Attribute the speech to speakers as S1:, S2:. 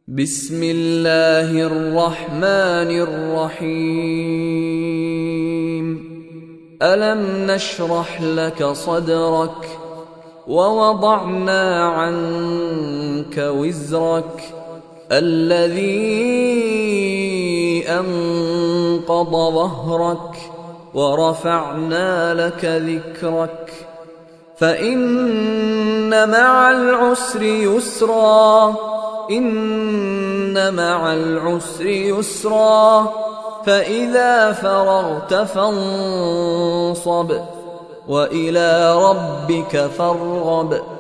S1: بسم الله الرحمن الرحيم. ألم نشرح لك صدرك ووضعنا عنك وزرك الذي أنقض ظهرك ورفعنا لك ذكرك فإن مع العسر يسرا إن مع العسر يسرا فإذا فرغت فانصب وإلى ربك فارغب.